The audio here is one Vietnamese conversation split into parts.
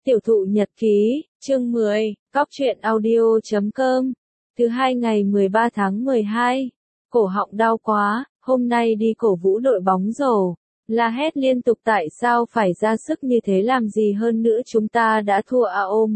Tiểu thụ nhật ký, chương 10, Cóc truyện audio.com. Thứ hai ngày 13 tháng 12. Cổ họng đau quá, hôm nay đi cổ vũ đội bóng rổ. La hét liên tục tại sao phải ra sức như thế làm gì hơn nữa chúng ta đã thua AO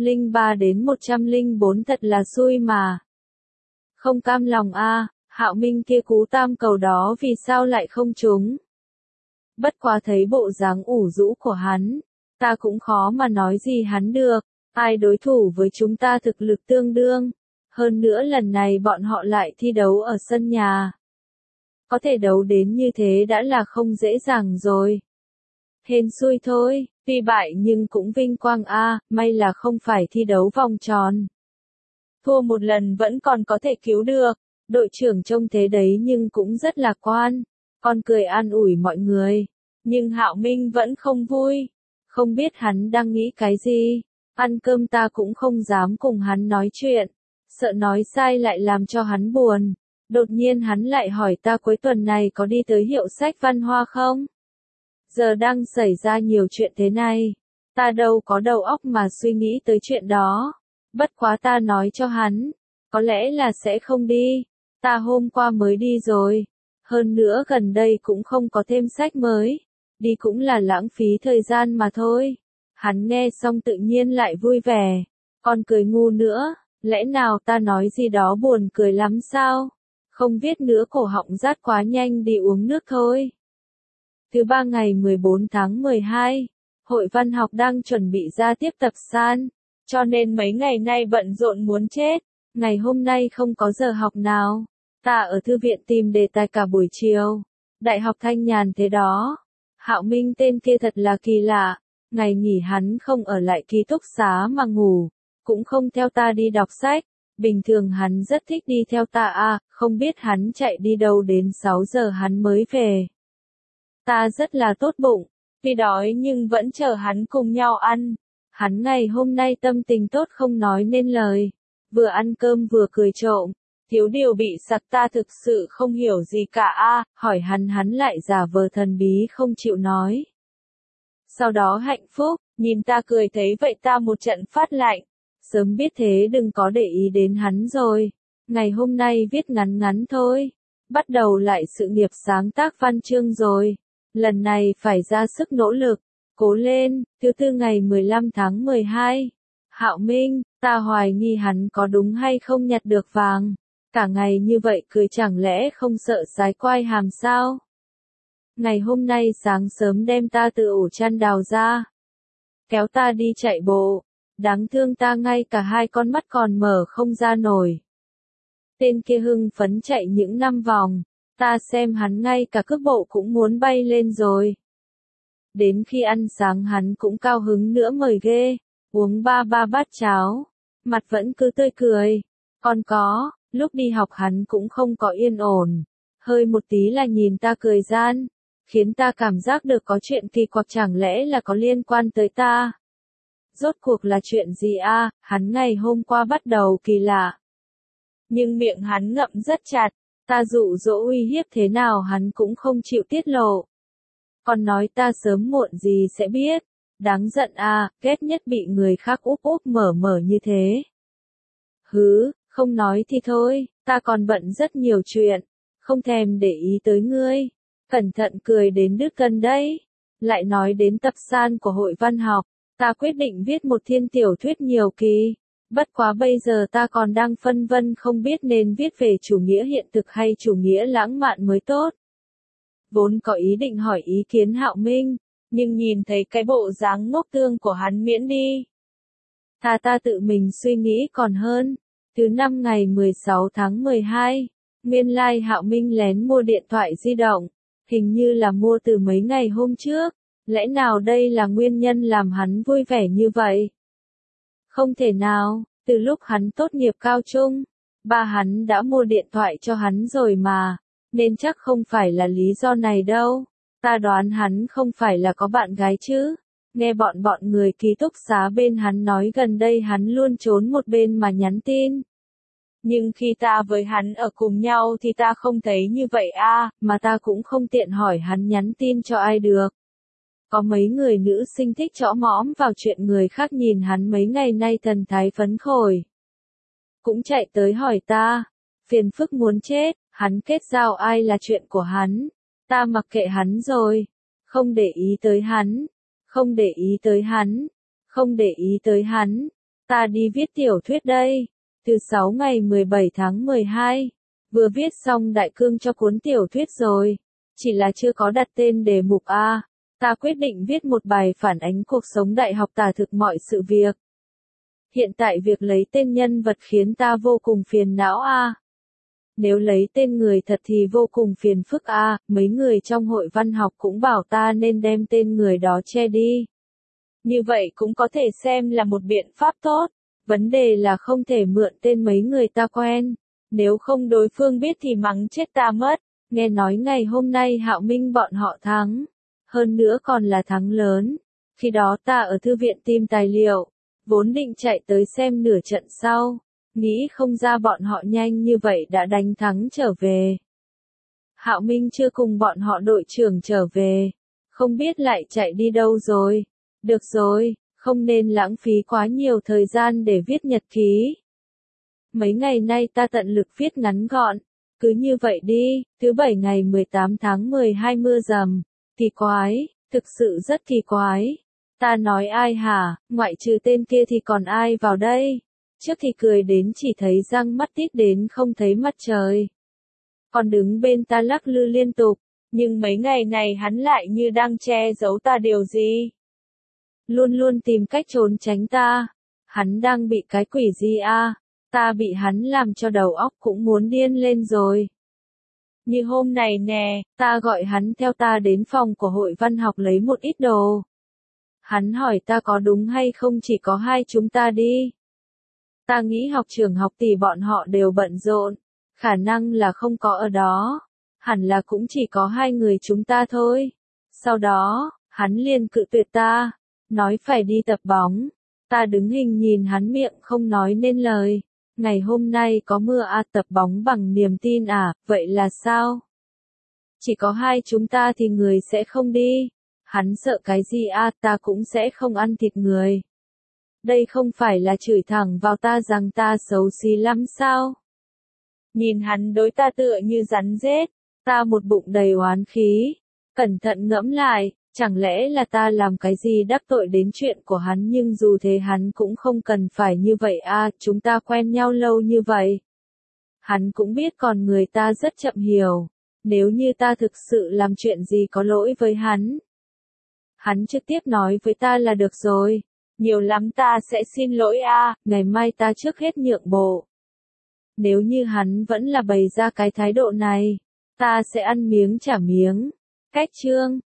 103-104 thật là xui mà. Không cam lòng a, Hạo Minh kia cú tam cầu đó vì sao lại không trúng. Bất quá thấy bộ dáng ủ rũ của hắn, ta cũng khó mà nói gì hắn được, ai đối thủ với chúng ta thực lực tương đương. Hơn nữa lần này bọn họ lại thi đấu ở sân nhà. Có thể đấu đến như thế đã là không dễ dàng rồi. Hên xui thôi, tuy bại nhưng cũng vinh quang a, may là không phải thi đấu vòng tròn. Thua một lần vẫn còn có thể cứu được, đội trưởng trông thế đấy nhưng cũng rất lạc quan. Con cười an ủi mọi người, nhưng Hạo Minh vẫn không vui. Không biết hắn đang nghĩ cái gì, ăn cơm ta cũng không dám cùng hắn nói chuyện, sợ nói sai lại làm cho hắn buồn. Đột nhiên hắn lại hỏi ta cuối tuần này có đi tới hiệu sách Văn Hoa không? Giờ đang xảy ra nhiều chuyện thế này, ta đâu có đầu óc mà suy nghĩ tới chuyện đó. Bất quá ta nói cho hắn, có lẽ là sẽ không đi, ta hôm qua mới đi rồi. Hơn nữa gần đây cũng không có thêm sách mới, đi cũng là lãng phí thời gian mà thôi. Hắn nghe xong tự nhiên lại vui vẻ, còn cười ngu nữa, lẽ nào ta nói gì đó buồn cười lắm sao? Không viết nữa cổ họng rát quá nhanh đi uống nước thôi. Thứ ba ngày 14 tháng 12, hội văn học đang chuẩn bị ra tiếp tập san, cho nên mấy ngày nay bận rộn muốn chết. Ngày hôm nay không có giờ học nào, ta ở thư viện tìm đề tài cả buổi chiều. Đại học thanh nhàn thế đó. Hạo Minh tên kia thật là kỳ lạ, ngày nghỉ hắn không ở lại ký túc xá mà ngủ, cũng không theo ta đi đọc sách. Bình thường hắn rất thích đi theo ta không biết hắn chạy đi đâu đến 6 giờ hắn mới về. Ta rất là tốt bụng, tuy đói nhưng vẫn chờ hắn cùng nhau ăn. Hắn ngày hôm nay tâm tình tốt không nói nên lời, vừa ăn cơm vừa cười trộm. Thiếu điều bị sặc ta thực sự không hiểu gì cả hỏi hắn lại giả vờ thần bí không chịu nói. Sau đó hạnh phúc, nhìn ta cười thấy vậy ta một trận phát lạnh. Sớm biết thế đừng có để ý đến hắn rồi. Ngày hôm nay viết ngắn ngắn thôi. Bắt đầu lại sự nghiệp sáng tác văn chương rồi. Lần này phải ra sức nỗ lực. Cố lên, thứ tư ngày 15 tháng 12. Hạo Minh, ta hoài nghi hắn có đúng hay không nhặt được vàng. Cả ngày như vậy cười chẳng lẽ không sợ sái quai hàm sao? Ngày hôm nay sáng sớm đem ta từ ổ chăn đào ra. Kéo ta đi chạy bộ. Đáng thương ta ngay cả hai con mắt còn mở không ra nổi. Tên kia hưng phấn chạy những 5 vòng. Ta xem hắn ngay cả cước bộ cũng muốn bay lên rồi. Đến khi ăn sáng hắn cũng cao hứng nữa mời ghê. Uống 3 bát cháo. Mặt vẫn cứ tươi cười. Còn có, lúc đi học hắn cũng không có yên ổn. Hơi một tí là nhìn ta cười gian. Khiến ta cảm giác được có chuyện kỳ quặc chẳng lẽ là có liên quan tới ta. Rốt cuộc là chuyện gì hắn ngày hôm qua bắt đầu kỳ lạ. Nhưng miệng hắn ngậm rất chặt, ta dụ dỗ uy hiếp thế nào hắn cũng không chịu tiết lộ. Còn nói ta sớm muộn gì sẽ biết, đáng giận ghét nhất bị người khác úp mở như thế. Hứ, không nói thì thôi, ta còn bận rất nhiều chuyện, không thèm để ý tới ngươi. Cẩn thận cười đến đứt cân đấy. Lại nói đến tập san của hội văn học. Ta quyết định viết một thiên tiểu thuyết nhiều kỳ. Bất quá bây giờ ta còn đang phân vân không biết nên viết về chủ nghĩa hiện thực hay chủ nghĩa lãng mạn mới tốt. Vốn có ý định hỏi ý kiến Hạo Minh, nhưng nhìn thấy cái bộ dáng ngốc tương của hắn miễn đi. Ta tự mình suy nghĩ còn hơn. Thứ năm ngày 16 tháng 12, nguyên lai Hạo Minh lén mua điện thoại di động. Hình như là mua từ mấy ngày hôm trước. Lẽ nào đây là nguyên nhân làm hắn vui vẻ như vậy? Không thể nào, từ lúc hắn tốt nghiệp cao trung, ba hắn đã mua điện thoại cho hắn rồi mà, nên chắc không phải là lý do này đâu. Ta đoán hắn không phải là có bạn gái chứ. Nghe bọn người ký túc xá bên hắn nói gần đây hắn luôn trốn một bên mà nhắn tin. Nhưng khi ta với hắn ở cùng nhau thì ta không thấy như vậy mà ta cũng không tiện hỏi hắn nhắn tin cho ai được. Có mấy người nữ sinh thích chõ mõm vào chuyện người khác, nhìn hắn mấy ngày nay thần thái phấn khởi. Cũng chạy tới hỏi ta, phiền phức muốn chết, hắn kết giao ai là chuyện của hắn, ta mặc kệ hắn rồi, không để ý tới hắn, không để ý tới hắn, không để ý tới hắn, ta đi viết tiểu thuyết đây, từ 6 ngày 17 tháng 12, vừa viết xong đại cương cho cuốn tiểu thuyết rồi, chỉ là chưa có đặt tên đề mục A, ta quyết định viết một bài phản ánh cuộc sống đại học tả thực mọi sự việc. Hiện tại việc lấy tên nhân vật khiến ta vô cùng phiền não A. Nếu lấy tên người thật thì vô cùng phiền phức A, mấy người trong hội văn học cũng bảo ta nên đem tên người đó che đi. Như vậy cũng có thể xem là một biện pháp tốt, vấn đề là không thể mượn tên mấy người ta quen, nếu không đối phương biết thì mắng chết ta mất. Nghe nói ngày hôm nay Hạo Minh bọn họ thắng, hơn nữa còn là thắng lớn, khi đó ta ở thư viện tìm tài liệu, vốn định chạy tới xem nửa trận sau, nghĩ không ra bọn họ nhanh như vậy đã đánh thắng trở về. Hạo Minh chưa cùng bọn họ đội trưởng trở về, không biết lại chạy đi đâu rồi. Được rồi, không nên lãng phí quá nhiều thời gian để viết nhật ký. Mấy ngày nay ta tận lực viết ngắn gọn, cứ như vậy đi, thứ Bảy ngày 18 tháng 12 mưa rầm, kỳ quái, thực sự rất kỳ quái. Ta nói ai hả, ngoại trừ tên kia thì còn ai vào đây? Trước thì cười đến chỉ thấy răng mắt tít đến không thấy mặt trời. Còn đứng bên ta lắc lư liên tục, nhưng mấy ngày này hắn lại như đang che giấu ta điều gì. Luôn luôn tìm cách trốn tránh ta. Hắn đang bị cái quỷ gì a? Ta bị hắn làm cho đầu óc cũng muốn điên lên rồi. Như hôm này nè, ta gọi hắn theo ta đến phòng của hội văn học lấy một ít đồ. Hắn hỏi ta có đúng hay không chỉ có hai chúng ta đi. Ta nghĩ học trưởng học tỷ bọn họ đều bận rộn, khả năng là không có ở đó, hẳn là cũng chỉ có hai người chúng ta thôi. Sau đó, hắn liền cự tuyệt ta, nói phải đi tập bóng. Ta đứng hình nhìn hắn miệng không nói nên lời. Ngày hôm nay có mưa à, tập bóng bằng niềm tin à, vậy là sao? Chỉ có hai chúng ta thì người sẽ không đi. Hắn sợ cái gì à, ta cũng sẽ không ăn thịt người. Đây không phải là chửi thẳng vào ta rằng ta xấu xí lắm sao? Nhìn hắn đối ta tựa như rắn rết, ta một bụng đầy oán khí. Cẩn thận ngẫm lại, chẳng lẽ là ta làm cái gì đắc tội đến chuyện của hắn, nhưng dù thế hắn cũng không cần phải như vậy à, chúng ta quen nhau lâu như vậy. Hắn cũng biết con người ta rất chậm hiểu, nếu như ta thực sự làm chuyện gì có lỗi với hắn. Hắn trực tiếp nói với ta là được rồi, nhiều lắm ta sẽ xin lỗi à, ngày mai ta trước hết nhượng bộ. Nếu như hắn vẫn là bày ra cái thái độ này, ta sẽ ăn miếng trả miếng. Cách chương